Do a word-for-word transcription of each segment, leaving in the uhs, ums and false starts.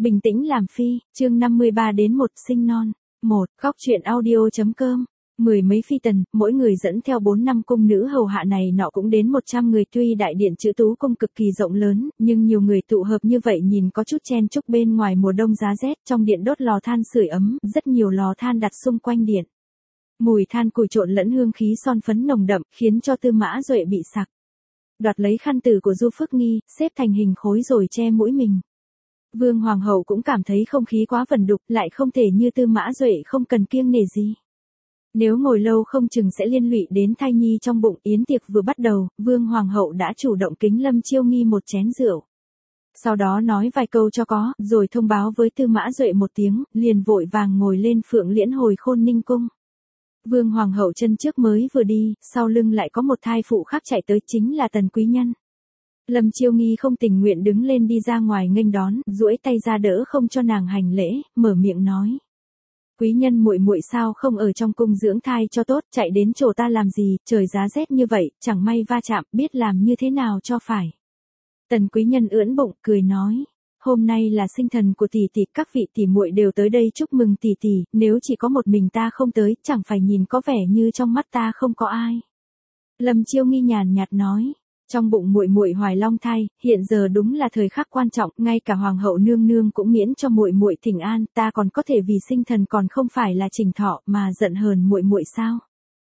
Bình tĩnh làm phi, chương năm mươi ba đến một sinh non. một. Góc truyện audio.com. Mười mấy phi tần, mỗi người dẫn theo bốn năm cung nữ hầu hạ này nọ cũng đến một trăm người, tuy đại điện chữ tú cung cực kỳ rộng lớn, nhưng nhiều người tụ hợp như vậy nhìn có chút chen chúc. Bên ngoài mùa đông giá rét, trong điện đốt lò than sưởi ấm, rất nhiều lò than đặt xung quanh điện. Mùi than củi trộn lẫn hương khí son phấn nồng đậm, khiến cho Tư Mã Duệ bị sặc. Đoạt lấy khăn từ của Du Phước Nghi, xếp thành hình khối rồi che mũi mình. Vương Hoàng hậu cũng cảm thấy không khí quá vẩn đục, lại không thể như Tư Mã Duệ không cần kiêng nể gì. Nếu ngồi lâu không chừng sẽ liên lụy đến thai nhi trong bụng. Yến tiệc vừa bắt đầu, Vương Hoàng hậu đã chủ động kính Lâm Chiêu Nghi một chén rượu. Sau đó nói vài câu cho có, rồi thông báo với Tư Mã Duệ một tiếng, liền vội vàng ngồi lên Phượng Liễn hồi Khôn Ninh cung. Vương Hoàng hậu chân trước mới vừa đi, sau lưng lại có một thai phụ khác chạy tới, chính là Tần Quý Nhân. Lâm Chiêu Nghi không tình nguyện đứng lên đi ra ngoài nghênh đón, duỗi tay ra đỡ không cho nàng hành lễ, mở miệng nói: Quý Nhân muội muội sao không ở trong cung dưỡng thai cho tốt, chạy đến chỗ ta làm gì, trời giá rét như vậy, chẳng may va chạm, biết làm như thế nào cho phải. Tần Quý Nhân ưỡn bụng, cười nói: Hôm nay là sinh thần của tỷ tỷ, các vị tỷ muội đều tới đây chúc mừng tỷ tỷ, nếu chỉ có một mình ta không tới, chẳng phải nhìn có vẻ như trong mắt ta không có ai. Lâm Chiêu Nghi nhàn nhạt nói: Trong bụng muội muội hoài long thai, hiện giờ đúng là thời khắc quan trọng, ngay cả hoàng hậu nương nương cũng miễn cho muội muội thỉnh an, ta còn có thể vì sinh thần còn không phải là trình thọ mà giận hờn muội muội sao?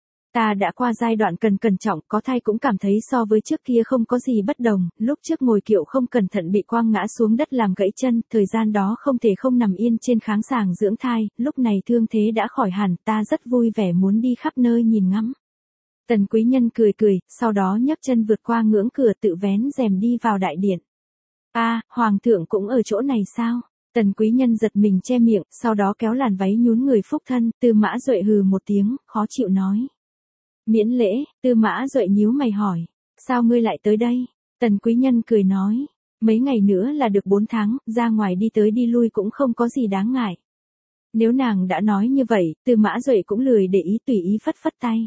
Ta đã qua giai đoạn cần cẩn trọng, có thai cũng cảm thấy so với trước kia không có gì bất đồng, lúc trước ngồi kiệu không cẩn thận bị quăng ngã xuống đất làm gãy chân, thời gian đó không thể không nằm yên trên kháng sàng dưỡng thai, lúc này thương thế đã khỏi hẳn, ta rất vui vẻ muốn đi khắp nơi nhìn ngắm. Tần Quý Nhân cười cười, sau đó nhấc chân vượt qua ngưỡng cửa tự vén rèm đi vào đại điện. A, à, Hoàng thượng cũng ở chỗ này sao? Tần Quý Nhân giật mình che miệng, sau đó kéo làn váy nhún người phúc thân. Tư Mã Duệ hừ một tiếng, khó chịu nói: Miễn lễ. Tư Mã Duệ nhíu mày hỏi: Sao ngươi lại tới đây? Tần Quý Nhân cười nói: Mấy ngày nữa là được bốn tháng, ra ngoài đi tới đi lui cũng không có gì đáng ngại. Nếu nàng đã nói như vậy, Tư Mã Duệ cũng lười để ý, tùy ý phất phất tay.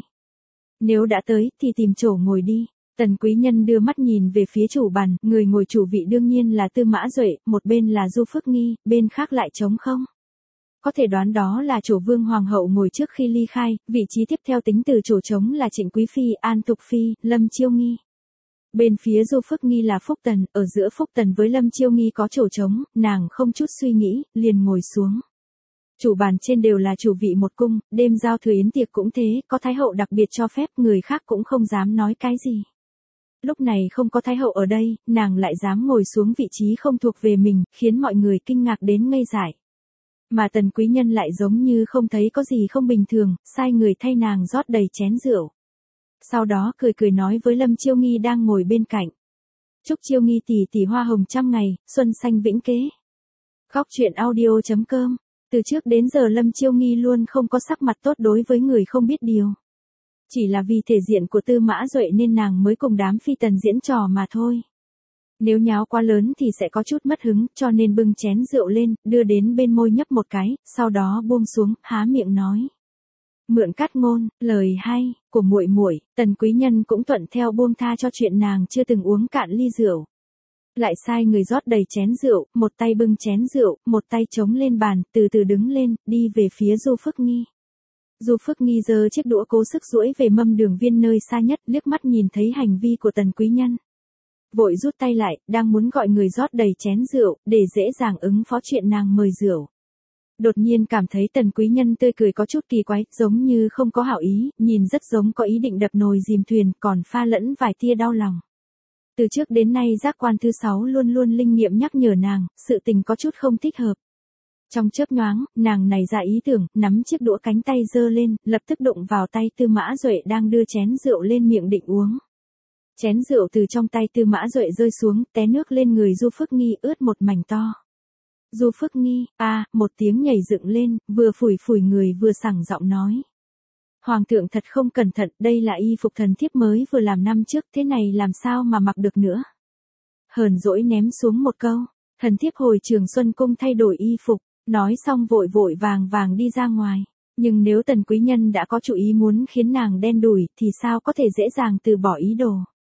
Nếu đã tới, thì tìm chỗ ngồi đi. Tần Quý Nhân đưa mắt nhìn về phía chủ bàn, người ngồi chủ vị đương nhiên là Tư Mã Duệ, một bên là Du Phước Nghi, bên khác lại trống không. Có thể đoán đó là chỗ Vương Hoàng hậu ngồi trước khi ly khai, vị trí tiếp theo tính từ chỗ trống là Trịnh Quý Phi, An Thục Phi, Lâm Chiêu Nghi. Bên phía Du Phước Nghi là Phúc Tần, ở giữa Phúc Tần với Lâm Chiêu Nghi có chỗ trống, nàng không chút suy nghĩ, liền ngồi xuống. Chủ bàn trên đều là chủ vị một cung, đêm giao thừa yến tiệc cũng thế, có thái hậu đặc biệt cho phép, người khác cũng không dám nói cái gì. Lúc này không có thái hậu ở đây, nàng lại dám ngồi xuống vị trí không thuộc về mình, khiến mọi người kinh ngạc đến ngây dại. Mà Tần Quý Nhân lại giống như không thấy có gì không bình thường, sai người thay nàng rót đầy chén rượu. Sau đó cười cười nói với Lâm Chiêu Nghi đang ngồi bên cạnh: Chúc Chiêu Nghi tỷ tỷ hoa hồng trăm ngày, xuân xanh vĩnh kế. Góc truyện audio.com. Từ trước đến giờ Lâm Chiêu Nghi luôn không có sắc mặt tốt đối với người không biết điều. Chỉ là vì thể diện của Tư Mã Duệ nên nàng mới cùng đám phi tần diễn trò mà thôi. Nếu nháo quá lớn thì sẽ có chút mất hứng, cho nên bưng chén rượu lên, đưa đến bên môi nhấp một cái, sau đó buông xuống, há miệng nói: Mượn cắt ngôn, lời hay của muội muội. Tần Quý Nhân cũng thuận theo buông tha cho chuyện nàng chưa từng uống cạn ly rượu. Lại sai người rót đầy chén rượu, một tay bưng chén rượu, một tay chống lên bàn, từ từ đứng lên, đi về phía Du Phước Nghi. Du Phước Nghi giơ chiếc đũa cố sức duỗi về mâm đường viên nơi xa nhất, liếc mắt nhìn thấy hành vi của Tần Quý Nhân. Vội rút tay lại, đang muốn gọi người rót đầy chén rượu, để dễ dàng ứng phó chuyện nàng mời rượu. Đột nhiên cảm thấy Tần Quý Nhân tươi cười có chút kỳ quái, giống như không có hảo ý, nhìn rất giống có ý định đập nồi dìm thuyền, còn pha lẫn vài tia đau lòng. Từ trước đến nay giác quan thứ sáu luôn luôn linh nghiệm nhắc nhở nàng, sự tình có chút không thích hợp. Trong chớp nhoáng, nàng này ra ý tưởng, nắm chiếc đũa cánh tay giơ lên, lập tức đụng vào tay Tư Mã Duệ đang đưa chén rượu lên miệng định uống. Chén rượu từ trong tay Tư Mã Duệ rơi xuống, té nước lên người Du Phước Nghi ướt một mảnh to. Du Phước Nghi, a, à, một tiếng nhảy dựng lên, vừa phủi phủi người vừa sảng giọng nói: Hoàng thượng thật không cẩn thận, đây là y phục thần thiếp mới vừa làm năm trước, thế này làm sao mà mặc được nữa. Hờn dỗi ném xuống một câu, thần thiếp hồi Trường Xuân cung thay đổi y phục, nói xong vội vội vàng vàng đi ra ngoài. Nhưng nếu Tần Quý Nhân đã có chủ ý muốn khiến nàng đen đủi, thì sao có thể dễ dàng từ bỏ ý đồ.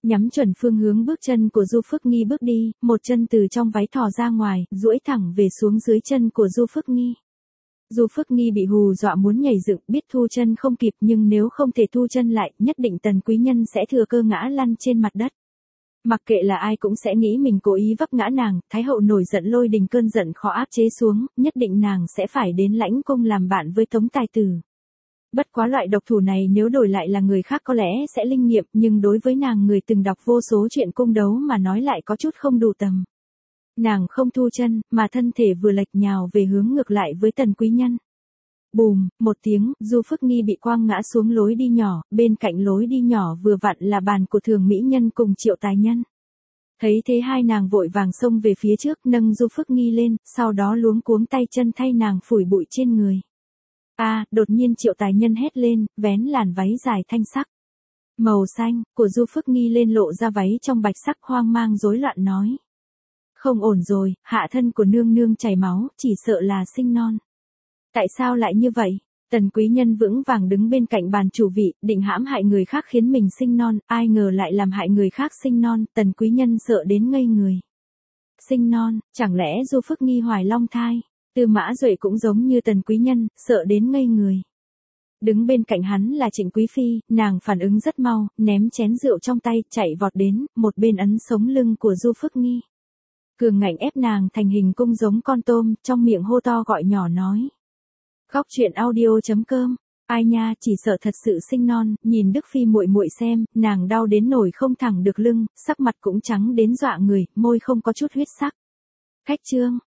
nhắm chuẩn phương hướng bước chân của Du Phước Nghi bước đi, một chân từ trong váy thò ra ngoài, duỗi thẳng về xuống dưới chân của Du Phước Nghi. Du Phước Nghi bị hù dọa muốn nhảy dựng, biết thu chân không kịp nhưng nếu không thể thu chân lại, nhất định Tần Quý Nhân sẽ thừa cơ ngã lăn trên mặt đất. Mặc kệ là ai cũng sẽ nghĩ mình cố ý vấp ngã nàng, Thái hậu nổi giận lôi đình cơn giận khó áp chế xuống, nhất định nàng sẽ phải đến lãnh cung làm bạn với Tống Tài Tử. Bất quá loại độc thủ này nếu đổi lại là người khác có lẽ sẽ linh nghiệm, nhưng đối với nàng người từng đọc vô số chuyện cung đấu mà nói lại có chút không đủ tầm. Nàng không thu chân, mà thân thể vừa lệch nhào về hướng ngược lại với Tần Quý Nhân. Bùm, một tiếng, Du Phước Nghi bị quăng ngã xuống lối đi nhỏ, bên cạnh lối đi nhỏ vừa vặn là bàn của Thường Mỹ Nhân cùng Triệu Tài Nhân. Thấy thế hai nàng vội vàng xông về phía trước nâng Du Phước Nghi lên, sau đó luống cuống tay chân thay nàng phủi bụi trên người. A, à, đột nhiên Triệu Tài Nhân hét lên, vén làn váy dài thanh sắc màu xanh của Du Phước Nghi lên lộ ra váy trong bạch sắc hoang mang rối loạn nói. Không ổn rồi, hạ thân của nương nương chảy máu, chỉ sợ là sinh non. Tại sao lại như vậy? Tần Quý Nhân vững vàng đứng bên cạnh bàn chủ vị, định hãm hại người khác khiến mình sinh non, ai ngờ lại làm hại người khác sinh non, Tần Quý Nhân sợ đến ngây người. Sinh non, chẳng lẽ Du Phước Nghi hoài long thai? Tư Mã Duệ cũng giống như Tần Quý Nhân, sợ đến ngây người. Đứng bên cạnh hắn là Trịnh Quý Phi, nàng phản ứng rất mau, ném chén rượu trong tay, chạy vọt đến, một bên ấn sống lưng của Du Phước Nghi. Cường ngạnh ép nàng thành hình cung giống con tôm, trong miệng hô to gọi nhỏ nói. Góc truyện audio chấm com, ai nha, chỉ sợ thật sự sinh non, nhìn Đức Phi muội muội xem, nàng đau đến nổi không thẳng được lưng, sắc mặt cũng trắng đến dọa người, môi không có chút huyết sắc. Khách trương,